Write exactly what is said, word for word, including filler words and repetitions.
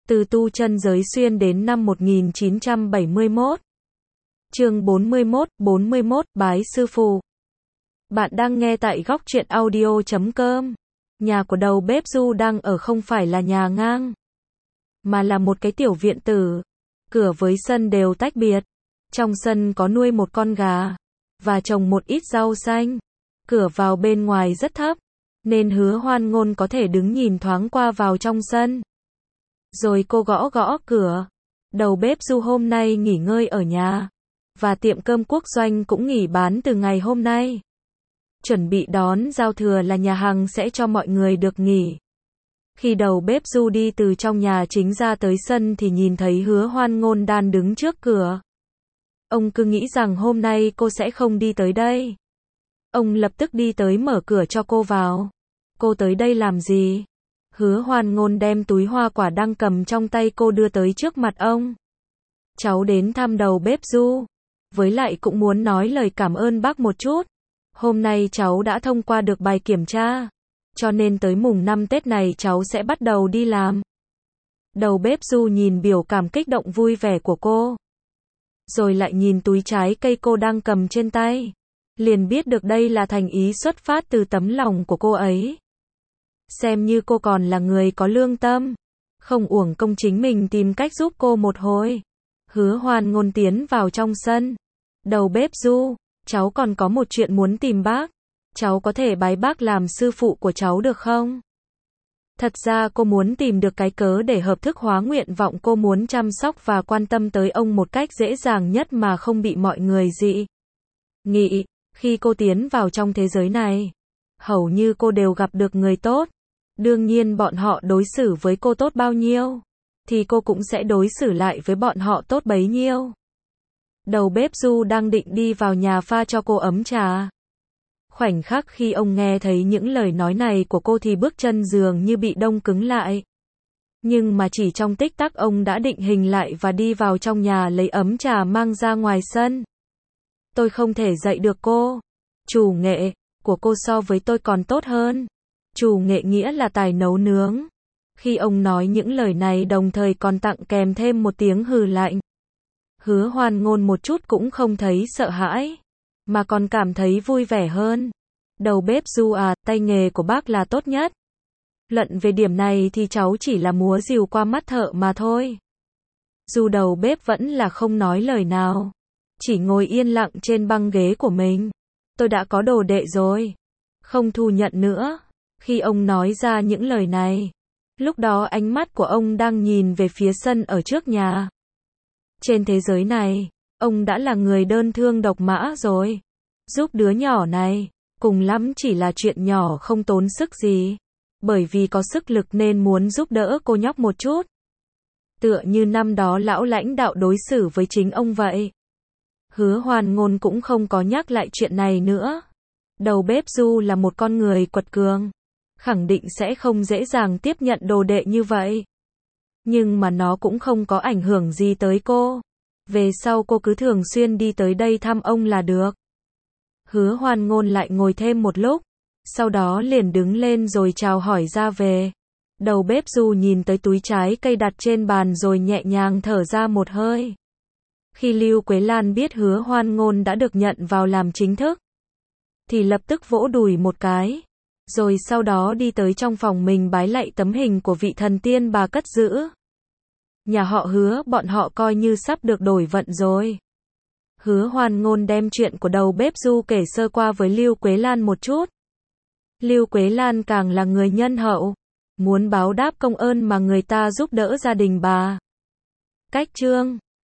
Từ tu chân giới xuyên đến năm một nghìn chín trăm bảy mươi mốt. Chương bốn mươi mốt, bốn mươi mốt, bái sư phụ. Bạn đang nghe tại góc truyện audio chấm com. Nhà của đầu bếp Du đang ở không phải là nhà ngang, mà là một cái tiểu viện tử. Cửa với sân đều tách biệt. Trong sân có nuôi một con gà, và trồng một ít rau xanh. Cửa vào bên ngoài rất thấp, nên Hứa Hoan Ngôn có thể đứng nhìn thoáng qua vào trong sân. Rồi cô gõ gõ cửa. Đầu bếp Du hôm nay nghỉ ngơi ở nhà, và tiệm cơm quốc doanh cũng nghỉ bán từ ngày hôm nay. Chuẩn bị đón giao thừa là nhà hàng sẽ cho mọi người được nghỉ. Khi đầu bếp Du đi từ trong nhà chính ra tới sân thì nhìn thấy Hứa Hoan Ngôn đang đứng trước cửa. Ông cứ nghĩ rằng hôm nay cô sẽ không đi tới đây. Ông lập tức đi tới mở cửa cho cô vào. Cô tới đây làm gì? Hứa Hoan Ngôn đem túi hoa quả đang cầm trong tay cô đưa tới trước mặt ông. Cháu đến thăm đầu bếp Du. Với lại cũng muốn nói lời cảm ơn bác một chút. Hôm nay cháu đã thông qua được bài kiểm tra, cho nên tới mùng năm Tết này cháu sẽ bắt đầu đi làm. Đầu bếp Du nhìn biểu cảm kích động vui vẻ của cô, rồi lại nhìn túi trái cây cô đang cầm trên tay, liền biết được đây là thành ý xuất phát từ tấm lòng của cô ấy. Xem như cô còn là người có lương tâm, không uổng công chính mình tìm cách giúp cô một hồi. Hứa Hoan Ngôn tiến vào trong sân. Đầu bếp Du, cháu còn có một chuyện muốn tìm bác. Cháu có thể bái bác làm sư phụ của cháu được không? Thật ra cô muốn tìm được cái cớ để hợp thức hóa nguyện vọng cô muốn chăm sóc và quan tâm tới ông một cách dễ dàng nhất mà không bị mọi người dị nghị. Khi cô tiến vào trong thế giới này, hầu như cô đều gặp được người tốt. Đương nhiên bọn họ đối xử với cô tốt bao nhiêu, thì cô cũng sẽ đối xử lại với bọn họ tốt bấy nhiêu. Đầu bếp Du đang định đi vào nhà pha cho cô ấm trà. Khoảnh khắc khi ông nghe thấy những lời nói này của cô thì bước chân dường như bị đông cứng lại. Nhưng mà chỉ trong tích tắc ông đã định hình lại và đi vào trong nhà lấy ấm trà mang ra ngoài sân. Tôi không thể dạy được cô. Chủ nghệ của cô so với tôi còn tốt hơn. Chủ nghệ nghĩa là tài nấu nướng. Khi ông nói những lời này đồng thời còn tặng kèm thêm một tiếng hừ lạnh. Hứa Hoan Ngôn một chút cũng không thấy sợ hãi, mà còn cảm thấy vui vẻ hơn. Đầu bếp Du à, tay nghề của bác là tốt nhất. Luận về điểm này thì cháu chỉ là múa rìu qua mắt thợ mà thôi. Dù đầu bếp vẫn là không nói lời nào, chỉ ngồi yên lặng trên băng ghế của mình. Tôi đã có đồ đệ rồi, không thu nhận nữa. Khi ông nói ra những lời này, lúc đó ánh mắt của ông đang nhìn về phía sân ở trước nhà. Trên thế giới này, ông đã là người đơn thương độc mã rồi. Giúp đứa nhỏ này, cùng lắm chỉ là chuyện nhỏ không tốn sức gì. Bởi vì có sức lực nên muốn giúp đỡ cô nhóc một chút. Tựa như năm đó lão lãnh đạo đối xử với chính ông vậy. Hứa Hoan Ngôn cũng không có nhắc lại chuyện này nữa. Đầu bếp Du là một con người quật cường, khẳng định sẽ không dễ dàng tiếp nhận đồ đệ như vậy. Nhưng mà nó cũng không có ảnh hưởng gì tới cô. Về sau cô cứ thường xuyên đi tới đây thăm ông là được. Hứa Hoan Ngôn lại ngồi thêm một lúc, sau đó liền đứng lên rồi chào hỏi ra về. Đầu bếp Du nhìn tới túi trái cây đặt trên bàn rồi nhẹ nhàng thở ra một hơi. Khi Lưu Quế Lan biết Hứa Hoan Ngôn đã được nhận vào làm chính thức, thì lập tức vỗ đùi một cái, rồi sau đó đi tới trong phòng mình bái lạy tấm hình của vị thần tiên bà cất giữ. Nhà họ Hứa bọn họ coi như sắp được đổi vận rồi. Hứa Hoan Ngôn đem chuyện của đầu bếp Du kể sơ qua với Lưu Quế Lan một chút. Lưu Quế Lan càng là người nhân hậu, muốn báo đáp công ơn mà người ta giúp đỡ gia đình bà. Cách chương